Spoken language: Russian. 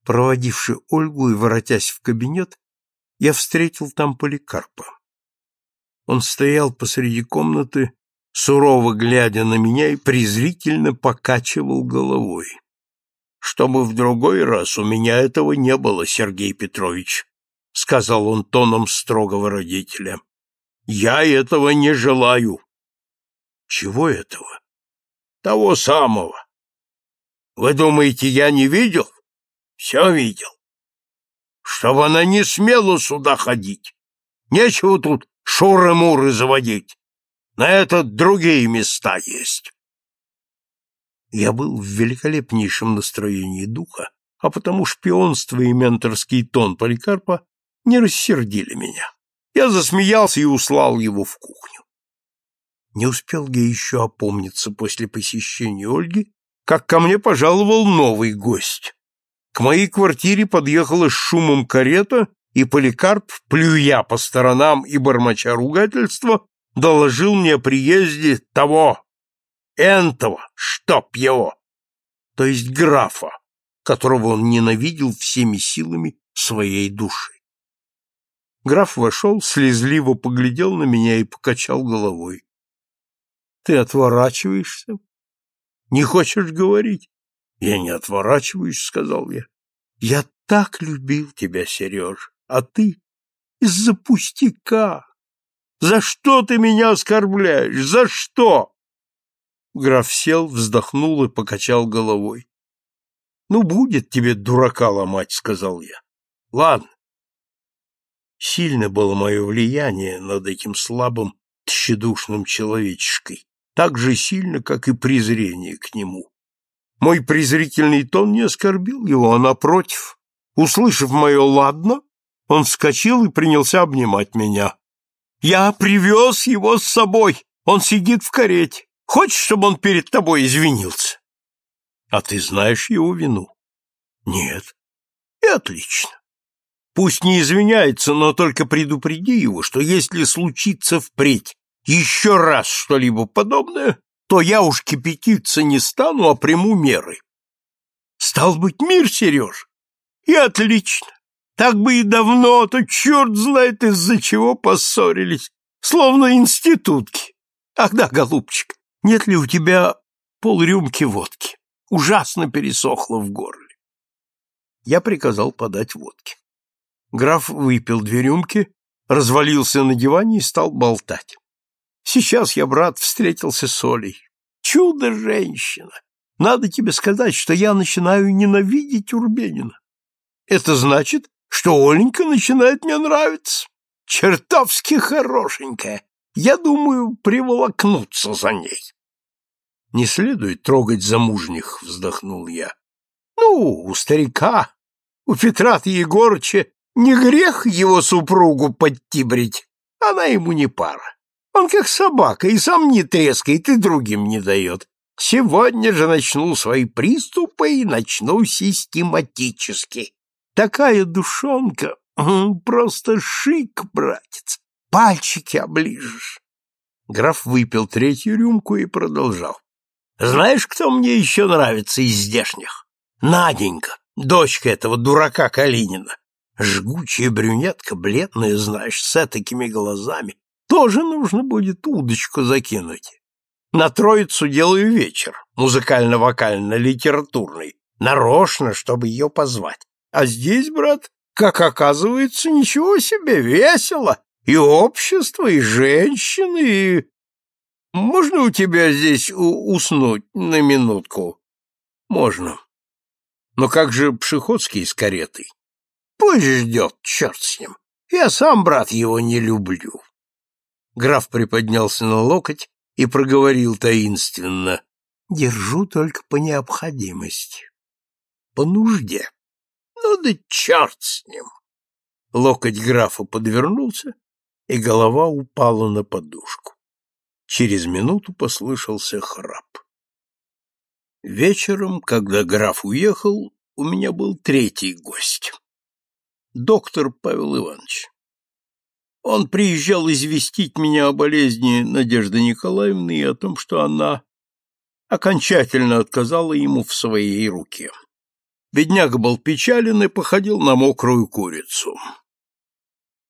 Проводивши Ольгу и воротясь в кабинет, я встретил там Поликарпа. Он стоял посреди комнаты, сурово глядя на меня, и презрительно покачивал головой. — Чтобы в другой раз у меня этого не было, Сергей Петрович, — сказал он тоном строгого родителя. — Я этого не желаю. — Чего этого? — Того самого. Вы думаете, я не видел? Все видел. Чтобы она не смела сюда ходить. Нечего тут шуры-муры заводить. На это другие места есть. Я был в великолепнейшем настроении духа, а потому шпионство и менторский тон Поликарпа не рассердили меня. Я засмеялся и услал его в кухню. Не успел я еще опомниться после посещения Ольги, как ко мне пожаловал новый гость. К моей квартире подъехала с шумом карета, и Поликарп, плюя по сторонам и бормоча ругательства, доложил мне о приезде того, энтого, чтоб его, то есть графа, которого он ненавидел всеми силами своей души. Граф вошел, слезливо поглядел на меня и покачал головой. — Ты отворачиваешься? Не хочешь говорить? — Я не отворачиваюсь, — сказал я. — Я так любил тебя, Сереж, а ты из-за пустяка. За что ты меня оскорбляешь? За что? Граф сел, вздохнул и покачал головой. — Ну, будет тебе дурака ломать, — сказал я. — Ладно. Сильно было мое влияние над этим слабым, тщедушным человечишкой, так же сильно, как и презрение к нему. Мой презрительный тон не оскорбил его, а напротив, услышав мое «ладно», он вскочил и принялся обнимать меня. «Я привез его с собой, он сидит в карете. Хочешь, чтобы он перед тобой извинился?» «А ты знаешь его вину?» «Нет». «И отлично. Пусть не извиняется, но только предупреди его, что если случится впредь еще раз что-либо подобное, то я уж кипятиться не стану, а приму меры». «Стал быть, мир, Сереж?» «И отлично. Так бы и давно, а то черт знает, из-за чего поссорились, словно институтки. Ах да, голубчик, нет ли у тебя полрюмки водки? Ужасно пересохло в горле». Я приказал подать водки. Граф выпил 2 рюмки, развалился на диване и стал болтать. «Сейчас я, брат, встретился с Олей. Чудо-женщина! Надо тебе сказать, что я начинаю ненавидеть Урбенина. Это значит, что Оленька начинает мне нравиться. Чертовски хорошенькая. Я думаю, приволокнуться за ней». «Не следует трогать замужних», — вздохнул я. «Ну, у старика, у Петра-то Егорыча не грех его супругу подтибрить. Она ему не пара. Он как собака, и сам не трескает, и другим не дает. Сегодня же начну свои приступы и начну систематически. Такая душонка, просто шик, братец. Пальчики оближешь». Граф выпил 3-ю рюмку и продолжал. «Знаешь, кто мне еще нравится из здешних? Наденька, дочка этого дурака Калинина. Жгучая брюнетка, бледная, знаешь, с этакими глазами. Тоже нужно будет удочку закинуть. На Троицу делаю вечер, музыкально-вокально-литературный, нарочно, чтобы ее позвать. А здесь, брат, как оказывается, ничего себе, весело. И общество, и женщины, и... Можно у тебя здесь уснуть на минутку?» «Можно. Но как же Пшеходский с каретой?» «Пусть ждет, черт с ним. Я сам, брат, его не люблю». Граф приподнялся на локоть и проговорил таинственно: «Держу только по необходимости, по нужде». «Ну да черт с ним!» Локоть графа подвернулся, и голова упала на подушку. Через минуту послышался храп. Вечером, когда граф уехал, у меня был 3-й гость. Доктор Павел Иванович. Он приезжал известить меня о болезни Надежды Николаевны и о том, что она окончательно отказала ему в своей руке. Бедняга был печален и походил на мокрую курицу.